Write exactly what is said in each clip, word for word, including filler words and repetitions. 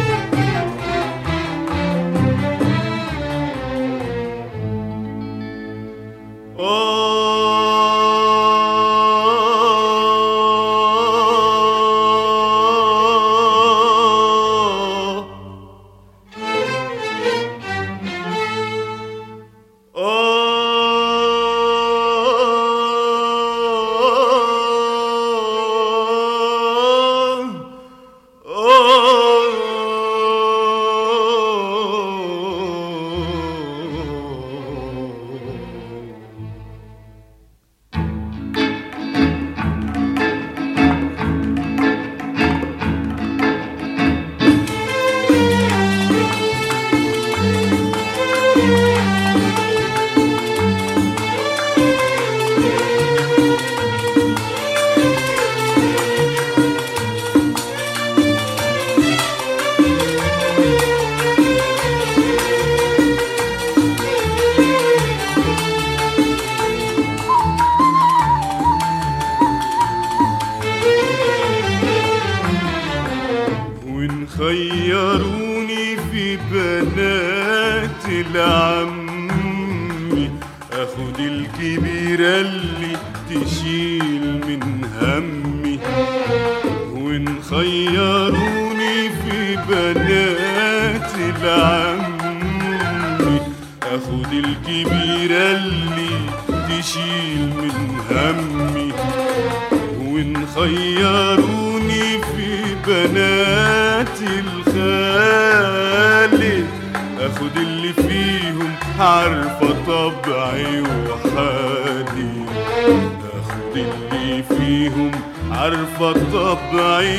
خيروني في بنات العمي، اخد الكبيرة اللي تشيل من همي. وان خيروني في بنات العمي، اخد الكبيرة اللي تشيل من همي. وان خيروني في بنات الخالي، اخد اللي فيهم عارفة طبعي وحالي. اخد اللي فيهم عارفة طبعي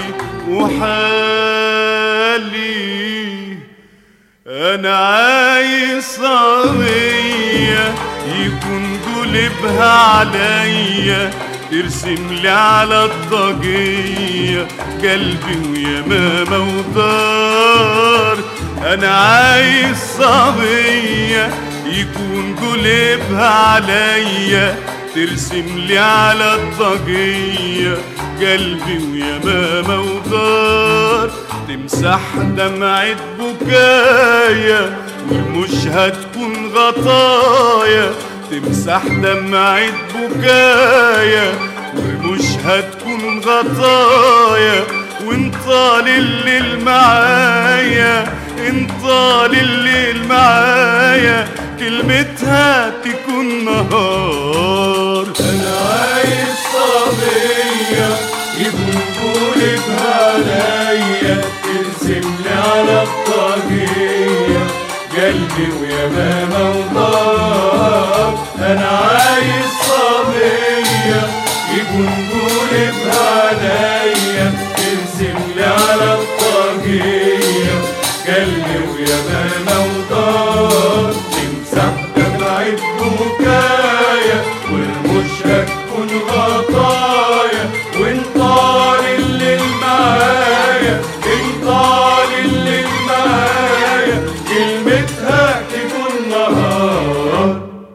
وحالي. انا عايز صبية يكون قلبها عليا، ترسم لي على الضجية قلبي ويمامة ودار. أنا عايز صبية يكون قلبها عليا، ترسم لي على الضجية قلبي ويمامة ودار. تمسح دمعة بكايا والمش هتكون غطايا، تمسح دمعة بكايا ومش هتكون غطايا. وانطال الليل معايا، انطال الليل معايا، كلمتها تكون نهار. انا عايز صبية يكون قلبها عليا، ترسم لي على الطاقية قلبي ويمامة ودار. انا عايز صبية يكون قلبها عليا، ترسم لي على الطاقية قلبي ويمامة ودار. تمسح دمعة بكايا والمش هتكون غطايا. وانطال الليل معايا، انطال الليل معايا، كلمتها تكون نهار.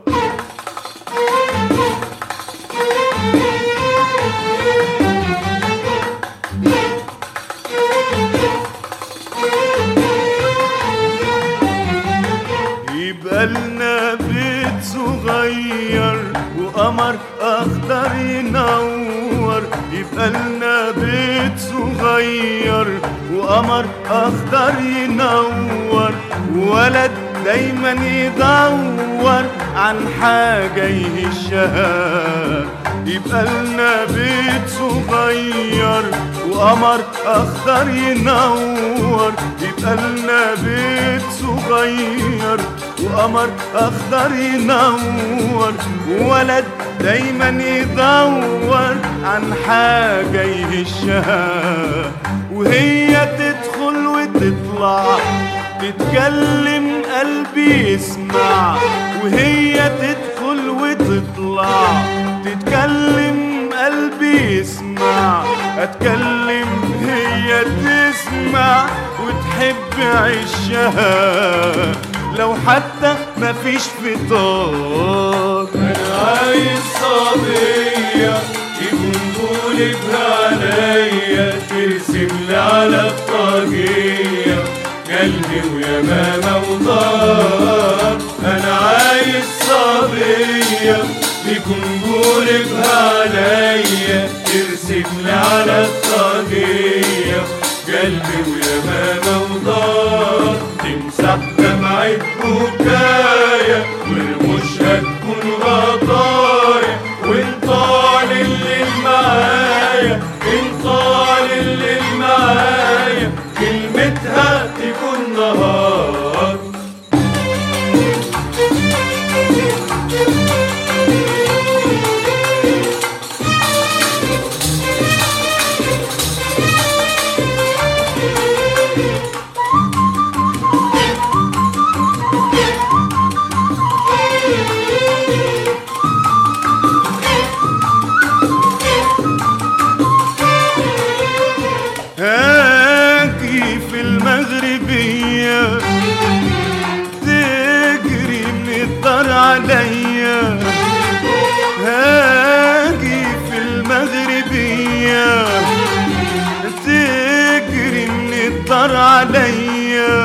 يبقى لنا بيت صغير وقمر اخضر ينور. يبقى لنا بيت صغير وقمر اخضر ينور، ولد دايما يدور عن حاجة يهشها. يبقى لنا بيت صغير وقمر اخضر ينور. يبقى لنا بيت صغير وقمر اخضر ينور، ولد دايما يدور عن حاجة يهشها. وهي تدخل وتطلع تتكلم قلبي يسمع. وهي تدخل وتطلع تتكلم قلبي يسمع. اتكلم هي تسمع وتحب عشها، لو حتى مفيش فطار. انا عايز صبية يكون قلبها عليا، ترسم لي على الطاقية قلبي ويمامة وضار. أنا عايز صبية يكون قلبها عليا ترسملي على الطاقية قلبي ويمامة وضار. تمسح دمعة بكايا والمشهد تكون غطايا وانطال اللي معايا انطال اللي معايا كلمتها تكون نهار. هاجي في المغربية تجري من الدار عليا. هاجي في المغربية تجري من الدار عليا.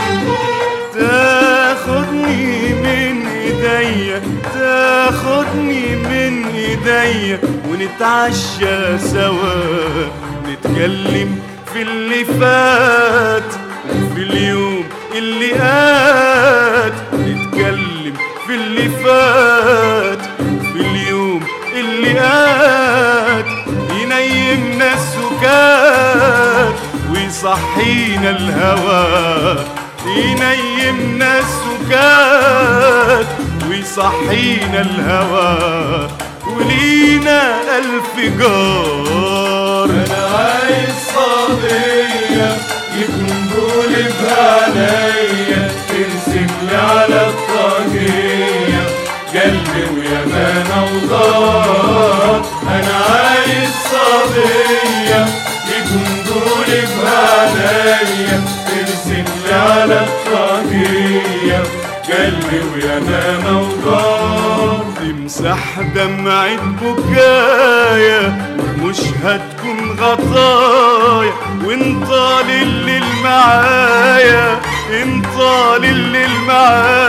تاخدني من ايديا تاخدني من ايديا ونتعشى سوا نتكلم في اللي فات وفي اليوم اللي قات. نتكلم في اللي فات وفي اليوم اللي قات. ينيمنا السكات ويصحينا الهوى. ينيمنا السكات ويصحينا الهوى ولينا ألف جار. أنا عايز صبية يكون قلبها عليا ترسملي على الطاقية قلبي ويمامة وضار. أنا عايز صبية يكون قلبها عليا ترسملي على الطاقية قلبي ويمامة وضار. تمسح دمعة بكايا مش هتكون غطايا وانطال الليل معايا انطال الليل معايا